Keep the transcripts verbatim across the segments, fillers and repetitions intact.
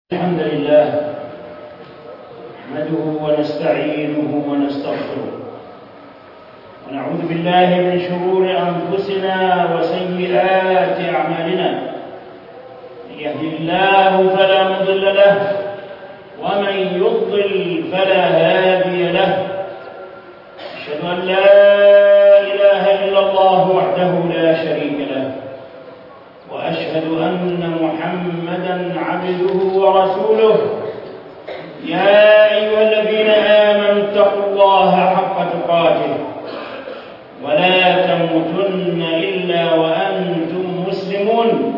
الحمد لله نحمده ونستعينه ونستغفره ونعوذ بالله من شرور أنفسنا وسيئات أعمالنا. من يهده الله فلا مضل له ومن يضلل فلا هادي له. أشهد أن لا إله إلا الله وحده لا شريك له وأشهد أن محمدًا عبده ورسوله. يا أيها الذين آمنوا اتقوا الله حق تقاته ولا تموتن إلا وأنتم مسلمون.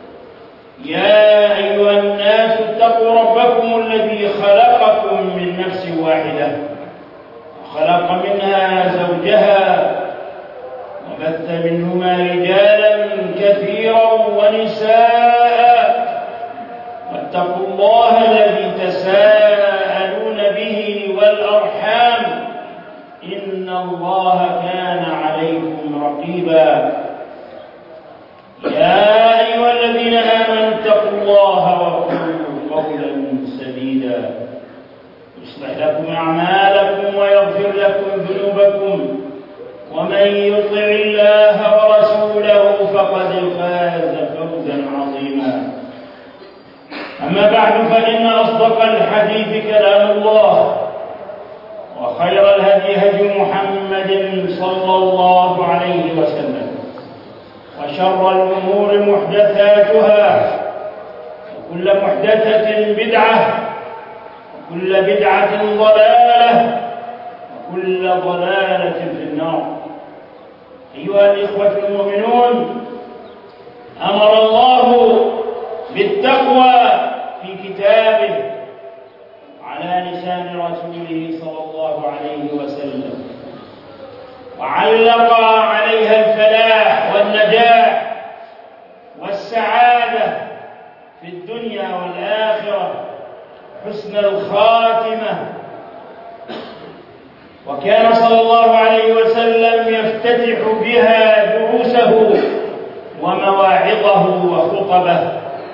يا أيها الناس اتقوا ربكم الذي خلقكم من نفس واحدة وخلق منها زوجها وبث منهما رجالا كثيرا ونساء واتقوا الله الذي تساءلون به والأرحام إن الله كان عليكم رقيبا. يا أيها الذين آمنوا اتقوا الله وقولوا قولا سديدا يصلح لكم أعمالكم ويغفر لكم ذنوبكم ومن يطع الله ورسوله فقد فاز فوزا عظيما. أما بعد فإن أصدق الحديث كلام الله وخير الهدي هدي محمد صلى الله عليه وسلم وشر الأمور محدثاتها وكل محدثة بدعة وكل بدعة ضلالة وكل ضلالة في النار. أيها الإخوة المؤمنون، أمر الله بالتقوى في كتابه على لسان رسوله صلى الله عليه وسلم وعلق عليها الفلاح والنجاح والسعادة في الدنيا والآخرة، حسن الخاتمة. وكان صلى الله عليه وسلم يفتتح بها دروسه ومواعظه وخطبه،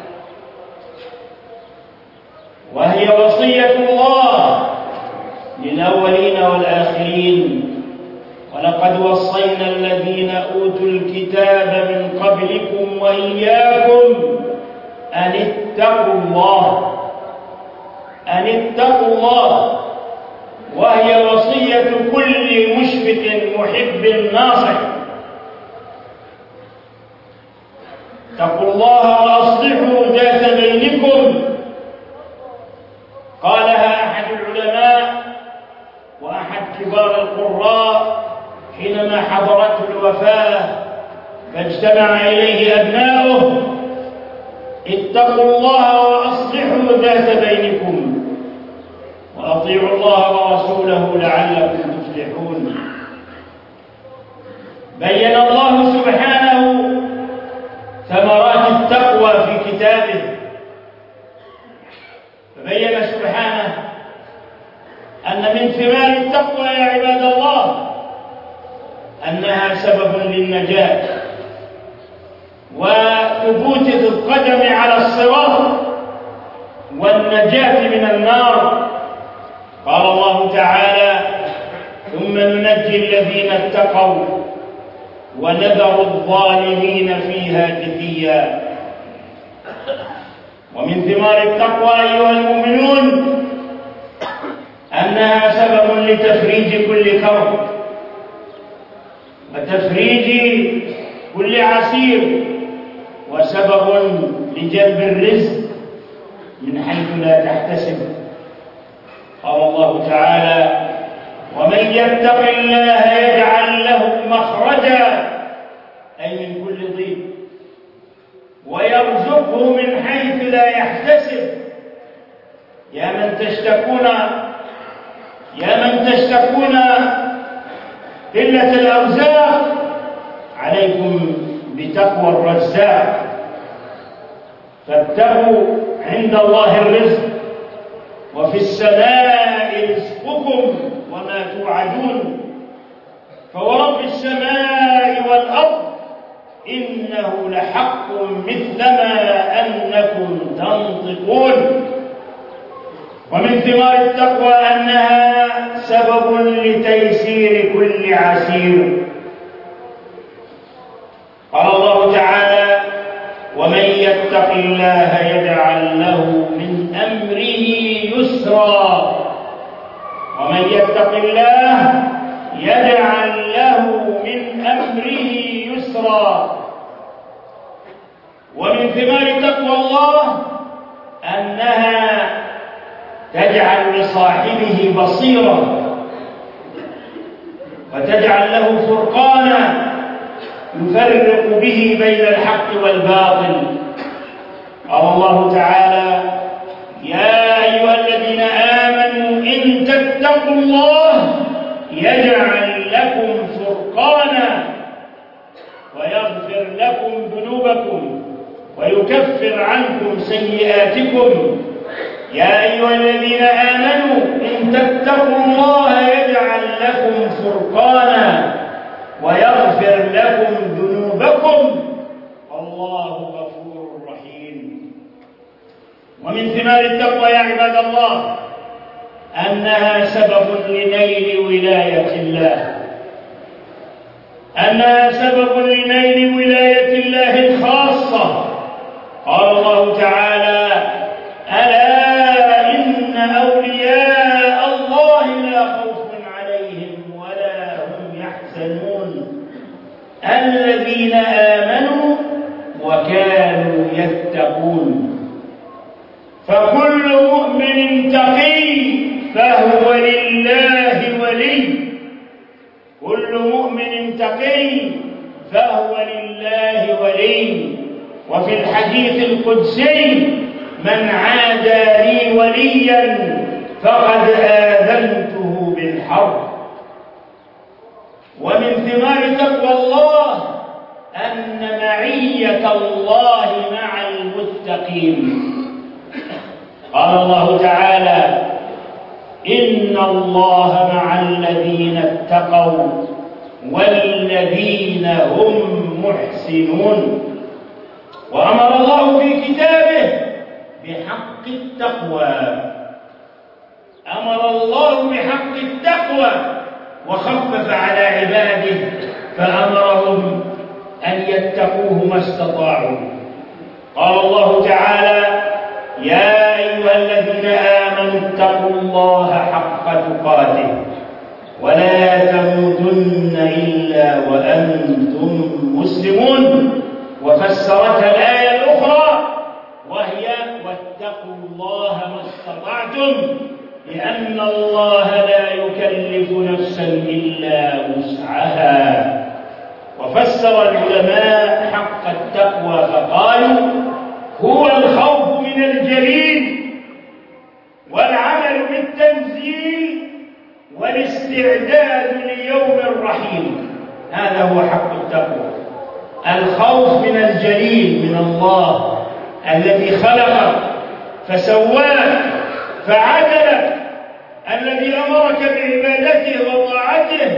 وهي وصية الله للأولين والآخرين: ولقد وصينا الذين أوتوا الكتاب من قبلكم وإياكم أن اتقوا الله أن اتقوا الله وهي وصية كل مشفق محب ناصح. اتقوا الله وأصلحوا ذات بينكم. قالها أحد العلماء وأحد كبار القراء حينما حضرته الوفاة فاجتمع إليه أبناؤه: اتقوا الله وأصلحوا ذات بينكم وأطيعوا الله ورسوله لعلكم تفلحون. بين الله سبحانه ثمرات التقوى في كتابه، فبين سبحانه أن من ثمار التقوى يا عباد الله أنها سبب للنجاة وثبوت القدم على الصراط والنجاة من النار. قال الله تعالى: ثم ننجي الذين اتقوا ونذر الظالمين فيها جثيا. ومن ثمار التقوى أيها المؤمنون أنها سبب لتفريج كل كرب وتفريج كل عسير وسبب لجلب الرزق من حيث لا تحتسب. قال الله تعالى: ومن يتق الله يجعل له مخرجا، أي من كل ضيق، ويرزقه من حيث لا يحتسب. يا من تشتكون يا من تشتكون قلة الأرزاق، عليكم بتقوى الرزاق، فابتغوا عند الله الرزق وفي السماء رزقكم وما توعدون. فورب السماء والأرض إنه لحق مثل ما أنكم تنطقون. ومن ثمار التقوى أنها سبب لتيسير كل عسير. قال الله تعالى: ومن يتق الله يجعل له من أمره يسرا. ومن يتق الله يجعل له من أمره يسرا. ومن ثمار تقوى الله أنها تجعل لصاحبه بصيرة وتجعل له فرقانا يفرق به بين الحق والباطل. قال الله تعالى: يا أيها الذين آمنوا إن تتقوا الله يجعل لكم فرقانا ويغفر لكم ذنوبكم ويكفر عنكم سيئاتكم. يا أيها الذين آمنوا إن تتقوا الله يجعل لكم فرقانا ويغفر لكم ذنوبكم والله غفور رحيم. ومن ثمار التقوى يا عباد الله أنها سبب لنيل ولاية الله أنها سبب لنيل ولاية الله الخاصة. قال الله تعالى: ألا إن أولياء الله لا خوف عليهم ولا هم يحزنون الذين آمنوا وكانوا يتقون. فكل مؤمن تقي فهو لله ولي. كل مؤمن تقي فهو لله ولي. وفي الحديث القدسي: من عادى لي وليا فقد آذنته بالحرب. ومن ثمار تقوى الله أن معية الله مع المتقين. قال الله تعالى: إن الله مع الذين اتقوا والذين هم محسنون. وأمر الله في كتابه بحق التقوى. أمر الله بحق التقوى وخفف على عباده فأمرهم أن يتقوه ما استطاعوا. قال الله تعالى: يا أيها الذين آمنوا اتقوا الله حق تقاته ولا تموتن إلا وأنتم مسلمون. وفسرتها الآية الأخرى وهي: واتقوا الله ما استطعتم، لأن الله لا يكلف نفسا إلا وسعها. وفسر العلماء حق التقوى فقالوا: هو الخوف من الجليل والعمل بالتنزيل والاستعداد ليوم الرحيل. هذا هو حق التقوى، الخوف من الجليل، من الله الذي خلقك فسواك فعدلك، الذي أمرك بعبادته وطاعته،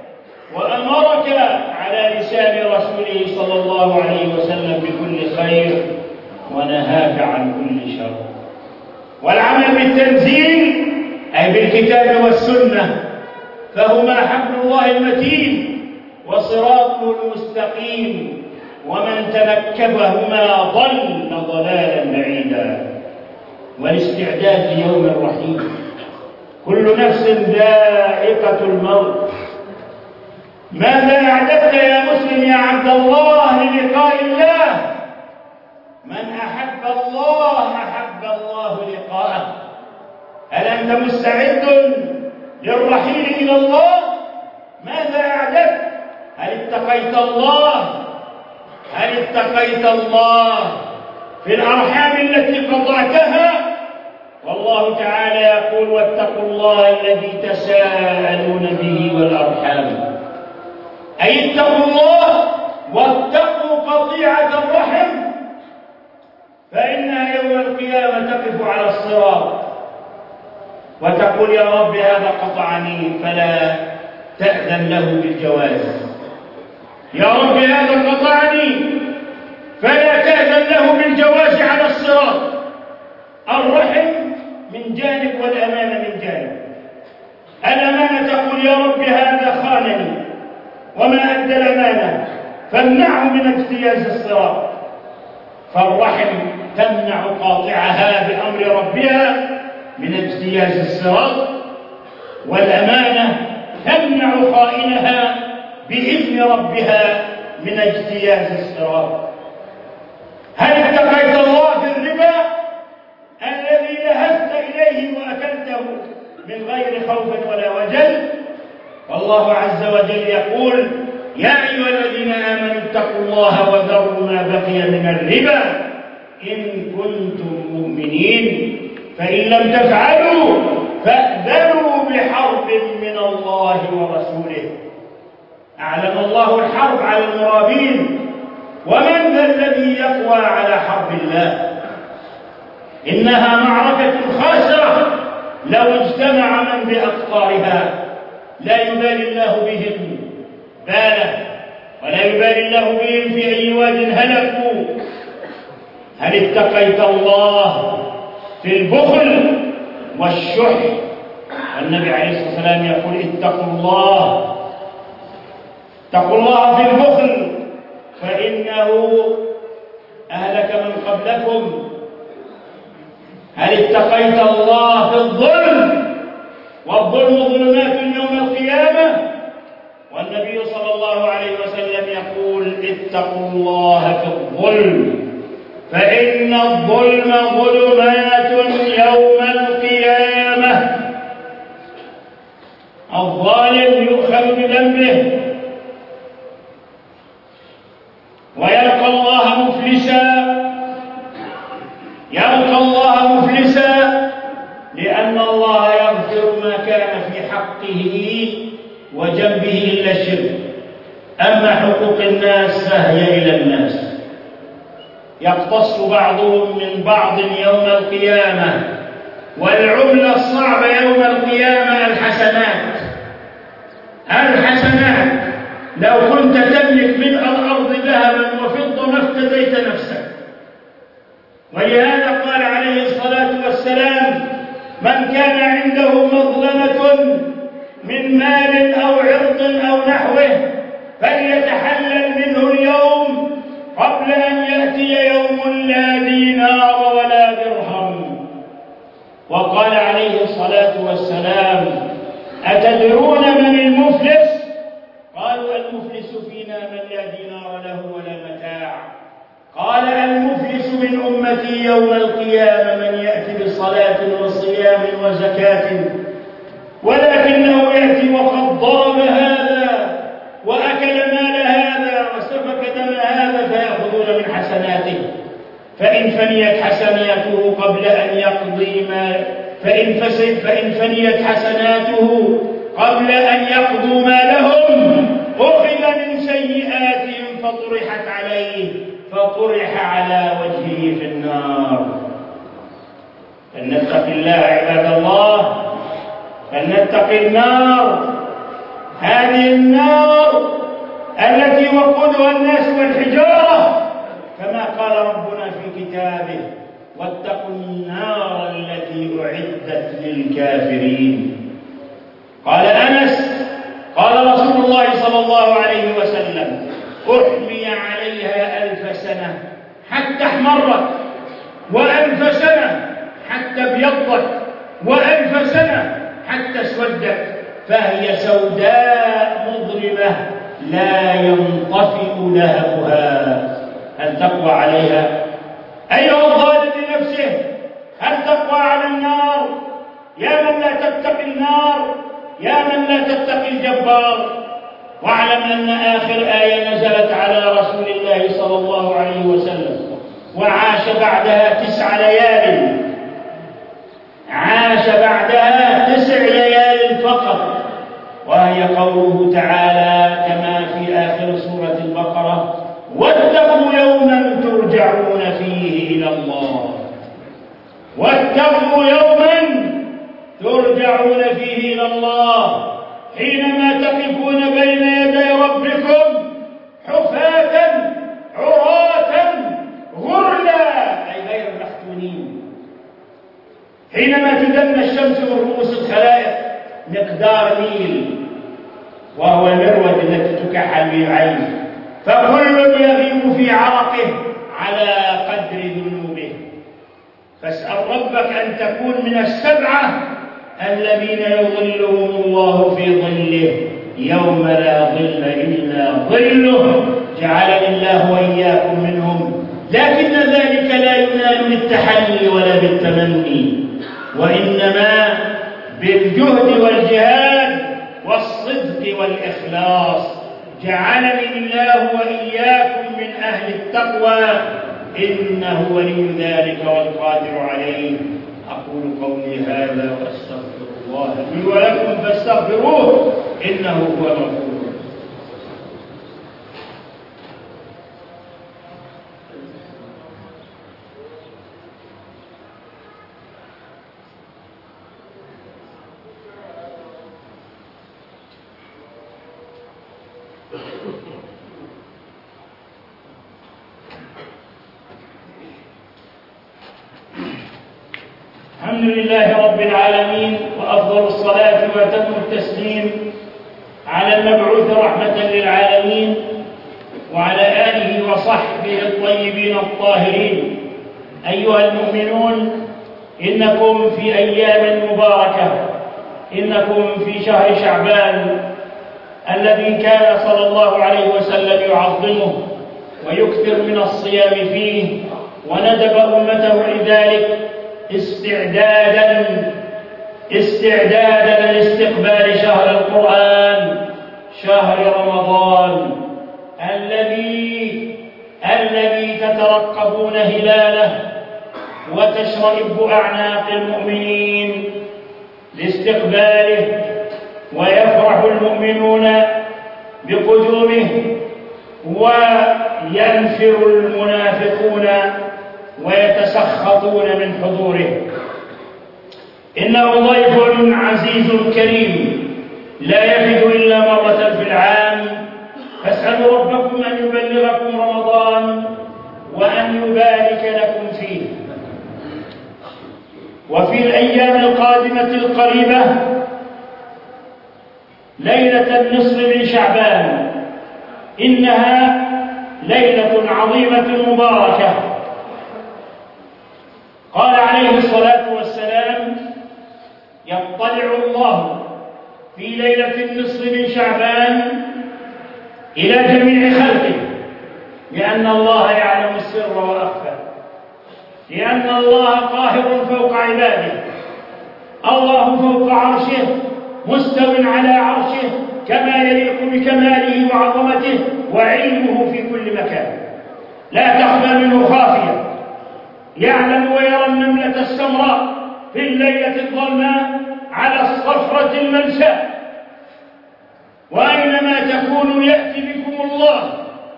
وأمرك على لسان رسوله صلى الله عليه وسلم بكل خير ونهاك عن كل شر. والعمل بالتنزيل أي بالكتاب والسنة فهما حبل الله المتين وصراطه المستقيم، ومن تنكبهما ضل ضلالا بعيدا. والاستعداد ليوم الرحيل. كل نفس ذائقة الموت. ماذا أعددت يا مسلم يا عبد الله للقاء الله؟ من أحب الله أحب الله لقاءه. هل أنت مستعد للرحيل إلى الله؟ ماذا أعددت؟ هل اتقيت الله؟ هل اتقيت الله في الأرحام التي قطعتها؟ والله تعالى يقول: واتقوا الله الذي تساءلون به والأرحام. أي اتقوا الله واتقوا قطيعة الرحم، فإنها يوم القيامة تقف على الصراط وتقول: يا رب هذا قطعني فلا تأذن له بالجواز. يا رب هذا قطعني فلا تأذن له بالجواز على الصراط. الرحم من جانب والأمانة من جانب. الأمانة تقول يا رب هذا خانني وما أدى الأمانة فامنعه من اجتياز الصراط، فالرحم تمنع قاطعها بأمر ربها من اجتياز الصراط، والأمانة تمنع خائنها بإذن ربها من اجتياز الصراط. هل اتقيت الله في الربا الذي لهثت إليه وأكلته من غير خوف ولا وجل؟ والله عز وجل يقول يا أيها الذين آمنوا اتقوا الله وذروا ما بقي من الربا إن كنتم مؤمنين فإن لم تفعلوا فأذنوا بحرب من الله ورسوله. أعلن الله الحرب على المرابين، ومن ذا الذي يقوى على حرب الله؟ إنها معركة خاسرة لو اجتمع من بأقطارها، لا يبالي الله بهم باله ولا يبالي الله بهم في أي واد هلكوا. هل اتقيت الله في البخل والشح؟ النبي عليه الصلاة والسلام يقول اتقوا الله اتقوا الله في البخل فإنه أهلك من قبلكم. هل اتقيت الله في الظلم؟ والظلم ظلمات يوم القيامة، والنبي صلى الله عليه وسلم يقول اتقوا الله في الظلم فإن الظلم ظلمات يوم القيامة. الظالم يؤخذ بذنبه ويلقى الله مفلسا، يلقى الله مفلسا لأن الله يغفر ما كان في حقه وجنبه إلا الشرك. أما حقوق الناس فهي إلى الناس، يقتص بعضهم من بعض يوم القيامة، والعملة الصعبة يوم القيامة الحسنات. الحسنات لو كنت تملك ملء الأرض ذهبا وفضة ما افتديت نفسك. ولهذا قال عليه الصلاة والسلام من كان عنده مظلمة من مال أو عرض أو نحوه فليتحلل منه اليوم قبل أن يأتي يوم لا دينار ولا درهم. وقال عليه الصلاة والسلام أتدرون من المفلس؟ قالوا المفلس فينا من لا دينار له ولا متاع. قال المفلس من أمتي يوم القيامة من يأتي بصلاة وصيام وزكاة ولكنه يأتي وقد ضرب هذا وأكل مال هذا وسفك دم هذا فيأخذون من حسناته، فإن فنيت حسناته قبل أن يقضي ما فإن, فإن فنيت حسناته قبل أن يقضوا ما لهم أخذ من سيئاتهم فطرحت عليه فطرح على وجهه في النار. فلنتق الله عباد الله، فلنتقي النار، هذه النار التي وقودها الناس والحجارة كما قال ربنا في كتابه واتقوا النار التي أعدت للكافرين. قال أنس قال رسول الله صلى الله عليه وسلم أحمي عليها ألف سنة حتى احمرت، وألف سنة حتى ابيضت، وألف سنة حتى اسودت، فهي سوداء مظلمة لا ينطفئ لهبها. هل تقوى عليها؟ أيها الظالم لنفسه، هل تقوى على النار؟ يا من لا تتقي النار، يا من لا تتقي الجبار. واعلم أن آخر آية نزلت على رسول الله صلى الله عليه وسلم وعاش بعدها تسع ليال، عاش بعدها تسع ليال فقط، وهي قوله تعالى كما في آخر سورة البقرة واتقوا يوما ترجعون فيه إلى الله. واتقوا يوما ترجعون فيه إلى الله حينما تقفون بين يدي ربكم حفاة عراة غرلا أي غير مختونين. حينما تدنى الشمس من رؤوس الخلائق مقدار ميل، وهو المروة التي تكحل به العين، فكل يغيب في عرقه على قدر ذنوبه. فاسأل ربك أن تكون من السبعة الذين يظلهم الله في ظله يوم لا ظل إلا ظله، جعلني الله وإياكم منهم. لكن ذلك لا ينال بالتحلي ولا بالتمني، وإنما بالجهد والجهاد والصدق والإخلاص. جعلني الله وإياكم من أهل التقوى، إنه ولي ذلك والقادر عليه. أقول قولي هذا وأستغفر الله لي ولكم فاستغفروه إنه هو الغفور. الحمد لله رب العالمين، وأفضل الصلاة وأتم التسليم على المبعوث رحمة للعالمين وعلى آله وصحبه الطيبين الطاهرين. أيها المؤمنون، إنكم في أيام مباركة، إنكم في شهر شعبان الذي كان صلى الله عليه وسلم يعظمه ويكثر من الصيام فيه، وندب أمته لذلك استعدادا استعدادا لاستقبال شهر القرآن، شهر رمضان الذي الذي تترقبون هلاله وتشرئب أعناق المؤمنين لاستقباله، ويفرح المؤمنون بقدومه وينفر المنافقون ويتسخطون من حضوره. إنه ضيف عزيز كريم لا يفد إلا مرة في العام، فاسألوا ربكم أن يبلغكم رمضان وأن يبارك لكم فيه. وفي الأيام القادمة القريبة ليلة النصف من شعبان، إنها ليلة عظيمة مباركة. قال عليه الصلاة والسلام: يطلع الله في ليلة النصف من شعبان إلى جميع خلقه، لأن الله يعلم السر وأخفى، لأن الله قاهر فوق عباده، الله فوق عرشه مستو على عرشه كما يليق بكماله وعظمته، وعلمه في كل مكان لا تخفى منه خافية. يعلم ويرى النملة السمراء في الليلة الظلماء على الصخرة الملساء، وأينما تكونوا يأتي بكم الله،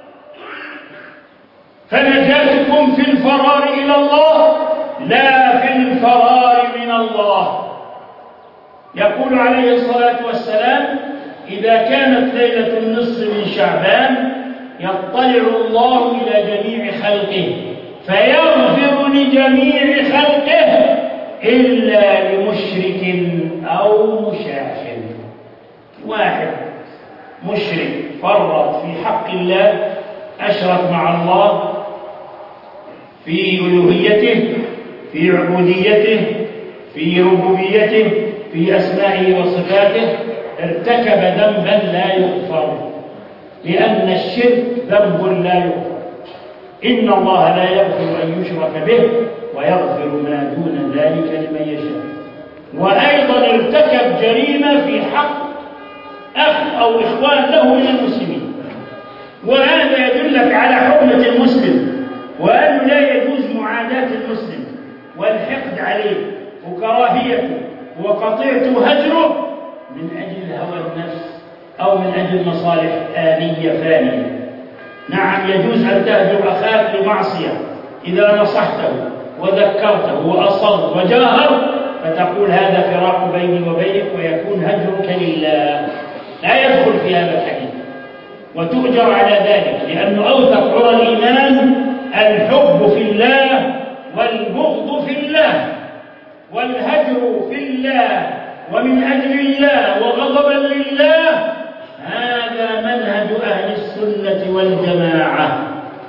فنجاتكم في الفرار إلى الله لا في الفرار من الله. يقول عليه الصلاة والسلام: إذا كانت ليلة النصف من شعبان يطلع الله إلى جميع خلقه فيغفر لجميع خلقه إلا لمشرك أو مشاح. واحد مشرك فرط في حق الله، أشرك مع الله في ألوهيته، في عبوديته، في ربوبيته، في أسمائه وصفاته، ارتكب ذنبا لا يغفر، لأن الشرك ذنب لا يغفر. إن الله لا يغفر أن يشرك به ويغفر ما دون ذلك لمن يشاء. وأيضا ارتكب جريمة في حق أخ أو إخوان له من المسلمين، وهذا يدلك على حرمة المسلم، وأنه لا يجوز معاداة المسلم والحقد عليه وكراهيته وقطيعته وهجره من أجل هوى النفس أو من أجل مصالح آنية فانية. نعم، يجوز أن تهجر أخاك لمعصية إذا نصحته وذكرته وأصر وجاهر، فتقول هذا فراق بيني وبينك، ويكون هجرك لله، لا يدخل في هذا الحديث، وتؤجر على ذلك، لأنه أوثق عرى الإيمان الحب في الله والبغض في الله. والهجر في الله ومن أجل الله وغضبا لله، هذا منهج أهل السنة والجماعة.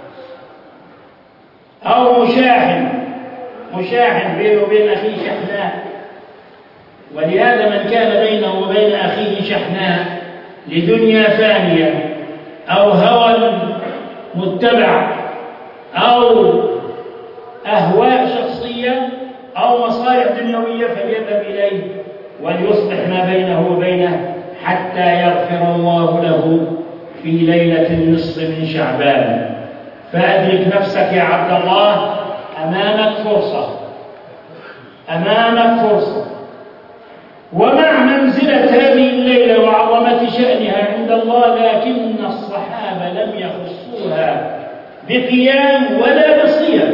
أو مشاحن مشاحن بينه وبين أخيه شحناء، ولهذا من كان بينه وبين أخيه شحناء لدنيا فانية أو هوى متبع أو أهواء شخصية أو مصالح دنيوية فليذهب إليه وليصلح ما بينه وبينه حتى يغفر الله له في ليلة النصف من شعبان. فأدرك نفسك يا عبد الله، أمامك فرصة أمامك فرصة ومع منزلة هذه الليلة وعظمة شأنها عند الله، لكن الصحابة لم يخصوها بقيام ولا بصيام.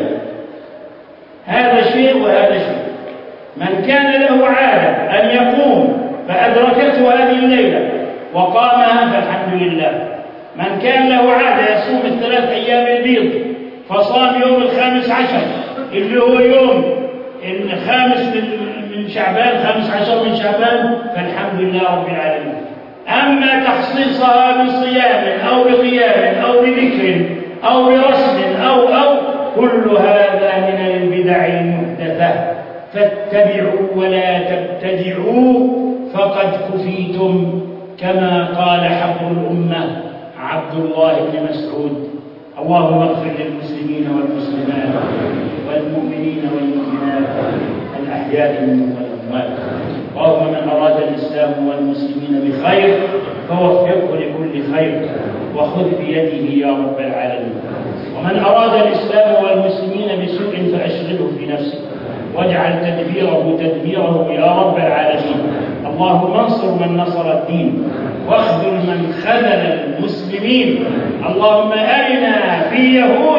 هذا شيء وهذا شيء. من كان له عادة أن يقوم فأدركته هذه الليلة وقامها فالحمد لله. من كان له عادة يصوم الثلاث أيام البيض فصام يوم الخامس عشر اللي هو يوم الخامس من شعبان، خامس عشر من شعبان، فالحمد لله رب العالمين. أما تخصيصها بصيام أو بقيام أو بذكر أو برسم أو أو كل هذا من البدع المحدثة. فاتبعوا ولا تبتدعوا فقد كفيتم، كما قال حبر الأمة عبد الله بن مسعود. اللهم اغفر للمسلمين والمسلمات والمؤمنين والمؤمنات الأحياء منهم والأموات. اللهم من أراد الإسلام والمسلمين بخير فوفقه لكل خير وخذ بيده يا رب العالمين. ومن أراد الإسلام والمسلمين بسوء فأشغله في نفسه واجعل تدبيره تدبيره يا رب العالمين. اللهم انصر من نصر الدين واخذل من خذل المسلمين. اللهم أرنا في يهود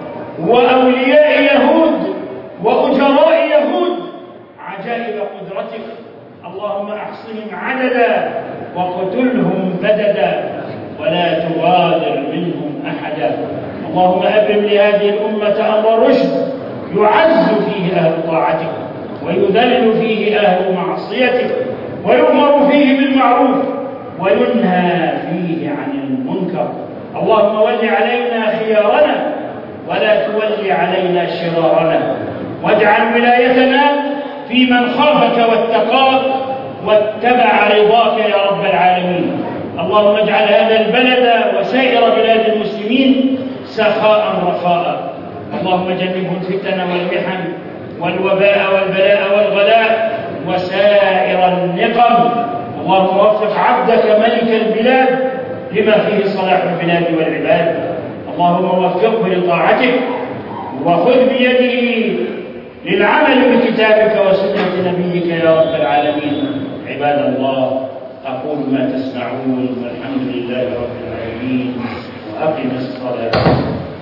وأولياء يهود وأجراء يهود عجائب قدرتك. اللهم أحصهم عددا وقتلهم بددا ولا تغادر منهم أحدا. اللهم أبرم لهذه الأمة أمر رشد يعز فيه أهل طاعتك ويذل فيه أهل معصيتك ويؤمر فيه بالمعروف وينهى فيه عن المنكر. اللهم ول علينا خيارنا ولا تول علينا شرارنا، واجعل ولايتنا في من خافك واتقاك واتبع رضاك يا رب العالمين. اللهم اجعل هذا البلد وسائر بلاد المسلمين سخاء رخاء. اللهم جنبهم الفتن والمحن والوباء والبلاء والغلاء وسائر النقم. اللهم وفق عبدك ملك البلاد لما فيه صلاح البلاد والعباد. اللهم وفقه لطاعتك وخذ بيده للعمل بكتابك وسنة نبيك يا رب العالمين. عباد الله، أقول ما تسمعون والحمد لله رب العالمين، وأقم الصلاة.